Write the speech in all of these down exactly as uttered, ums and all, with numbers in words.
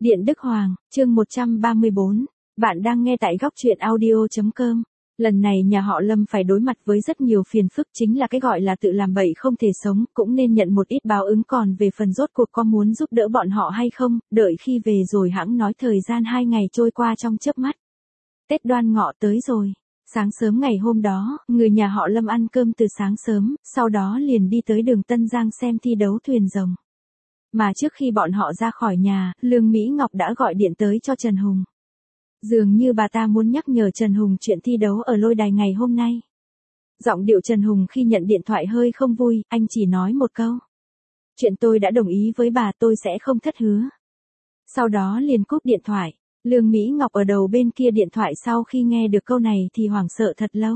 Điện Đức Hoàng, chương một trăm ba mươi bốn. Bạn đang nghe tại góc truyện audio chấm com. Lần này nhà họ Lâm phải đối mặt với rất nhiều phiền phức, chính là cái gọi là tự làm bậy không thể sống, cũng nên nhận một ít báo ứng, còn về phần rốt cuộc có muốn giúp đỡ bọn họ hay không, đợi khi về rồi hẵng nói. Thời gian hai ngày trôi qua trong chớp mắt. Tết Đoan Ngọ tới rồi. Sáng sớm ngày hôm đó, người nhà họ Lâm ăn cơm từ sáng sớm, sau đó liền đi tới đường Tân Giang xem thi đấu thuyền rồng. Mà trước khi bọn họ ra khỏi nhà, Lương Mỹ Ngọc đã gọi điện tới cho Trần Hùng. Dường như bà ta muốn nhắc nhở Trần Hùng chuyện thi đấu ở lôi đài ngày hôm nay. Giọng điệu Trần Hùng khi nhận điện thoại hơi không vui, anh chỉ nói một câu. Chuyện tôi đã đồng ý với bà, tôi sẽ không thất hứa. Sau đó liền cúp điện thoại. Lương Mỹ Ngọc ở đầu bên kia điện thoại sau khi nghe được câu này thì hoảng sợ thật lâu.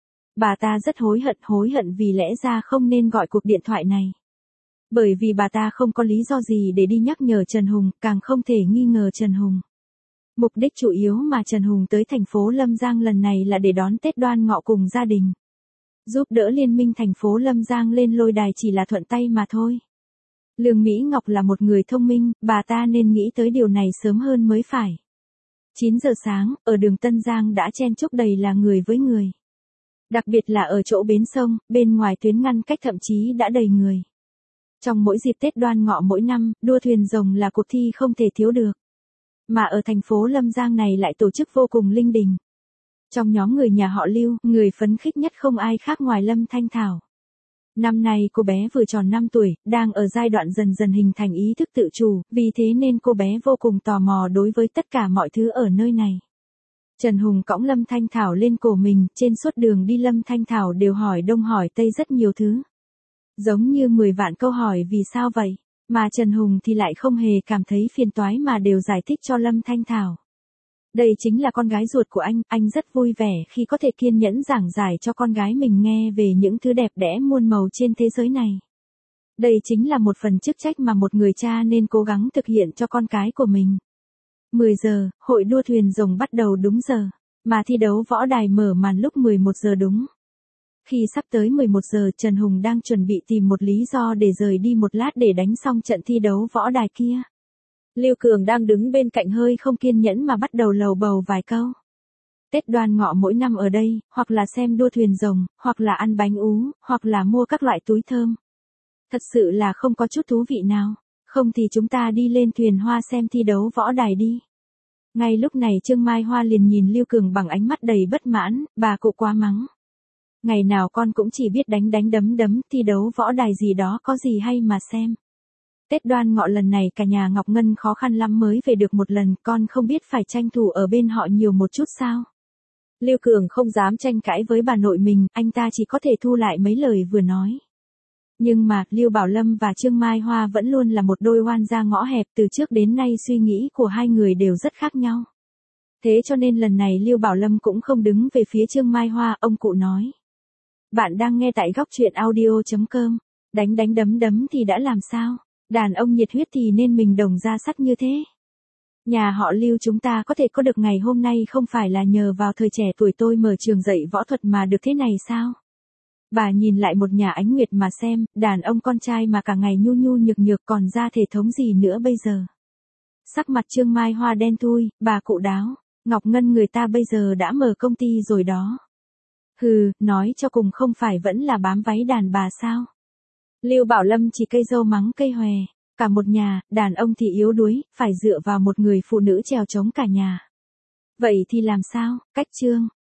Bà ta rất hối hận, hối hận vì lẽ ra không nên gọi cuộc điện thoại này. Bởi vì bà ta không có lý do gì để đi nhắc nhở Trần Hùng, càng không thể nghi ngờ Trần Hùng. Mục đích chủ yếu mà Trần Hùng tới thành phố Lâm Giang lần này là để đón Tết Đoan Ngọ cùng gia đình. Giúp đỡ liên minh thành phố Lâm Giang lên lôi đài chỉ là thuận tay mà thôi. Lương Mỹ Ngọc là một người thông minh, bà ta nên nghĩ tới điều này sớm hơn mới phải. chín giờ sáng, ở đường Tân Giang đã chen chúc đầy là người với người. Đặc biệt là ở chỗ bến sông, bên ngoài tuyến ngăn cách thậm chí đã đầy người. Trong mỗi dịp Tết Đoan Ngọ mỗi năm, đua thuyền rồng là cuộc thi không thể thiếu được. Mà ở thành phố Lâm Giang này lại tổ chức vô cùng linh đình. Trong nhóm người nhà họ Lưu, người phấn khích nhất không ai khác ngoài Lâm Thanh Thảo. Năm nay cô bé vừa tròn năm tuổi, đang ở giai đoạn dần dần hình thành ý thức tự chủ, vì thế nên cô bé vô cùng tò mò đối với tất cả mọi thứ ở nơi này. Trần Hùng cõng Lâm Thanh Thảo lên cổ mình, trên suốt đường đi Lâm Thanh Thảo đều hỏi đông hỏi tây rất nhiều thứ. Giống như mười vạn câu hỏi vì sao vậy, mà Trần Hùng thì lại không hề cảm thấy phiền toái mà đều giải thích cho Lâm Thanh Thảo. Đây chính là con gái ruột của anh, anh rất vui vẻ khi có thể kiên nhẫn giảng giải cho con gái mình nghe về những thứ đẹp đẽ muôn màu trên thế giới này. Đây chính là một phần chức trách mà một người cha nên cố gắng thực hiện cho con cái của mình. mười giờ, hội đua thuyền rồng bắt đầu đúng giờ, mà thi đấu võ đài mở màn lúc mười một giờ đúng. Khi sắp tới mười một giờ, Trần Hùng đang chuẩn bị tìm một lý do để rời đi một lát để đánh xong trận thi đấu võ đài kia. Lưu Cường đang đứng bên cạnh hơi không kiên nhẫn mà bắt đầu lầu bầu vài câu. Tết Đoan Ngọ mỗi năm ở đây, hoặc là xem đua thuyền rồng, hoặc là ăn bánh ú, hoặc là mua các loại túi thơm. Thật sự là không có chút thú vị nào, không thì chúng ta đi lên thuyền hoa xem thi đấu võ đài đi. Ngay lúc này Trương Mai Hoa liền nhìn Lưu Cường bằng ánh mắt đầy bất mãn, bà cụ quá mắng. Ngày nào con cũng chỉ biết đánh đánh đấm đấm, thi đấu võ đài gì đó có gì hay mà xem. Tết Đoan Ngọ lần này cả nhà Ngọc Ngân khó khăn lắm mới về được một lần, con không biết phải tranh thủ ở bên họ nhiều một chút sao. Lưu Cường không dám tranh cãi với bà nội mình, anh ta chỉ có thể thu lại mấy lời vừa nói. Nhưng mà, Lưu Bảo Lâm và Trương Mai Hoa vẫn luôn là một đôi oan gia ngõ hẹp, từ trước đến nay suy nghĩ của hai người đều rất khác nhau. Thế cho nên lần này Lưu Bảo Lâm cũng không đứng về phía Trương Mai Hoa, ông cụ nói. Bạn đang nghe tại góc truyện audio chấm com. Đánh đánh đấm đấm thì đã làm sao? Đàn ông nhiệt huyết thì nên mình đồng ra sắt như thế. Nhà họ Lưu chúng ta có thể có được ngày hôm nay không phải là nhờ vào thời trẻ tuổi tôi mở trường dạy võ thuật mà được thế này sao? Bà nhìn lại một nhà Ánh Nguyệt mà xem, đàn ông con trai mà cả ngày nhu nhu nhược nhược còn ra thể thống gì nữa bây giờ. Sắc mặt Trương Mai Hoa đen thui, bà cụ đáo, Ngọc Ngân người ta bây giờ đã mở công ty rồi đó. Hừ, nói cho cùng không phải vẫn là bám váy đàn bà sao? Lưu Bảo Lâm chỉ cây dâu mắng cây hòe, cả một nhà, đàn ông thì yếu đuối, phải dựa vào một người phụ nữ trèo chống cả nhà. Vậy thì làm sao? Cách chương.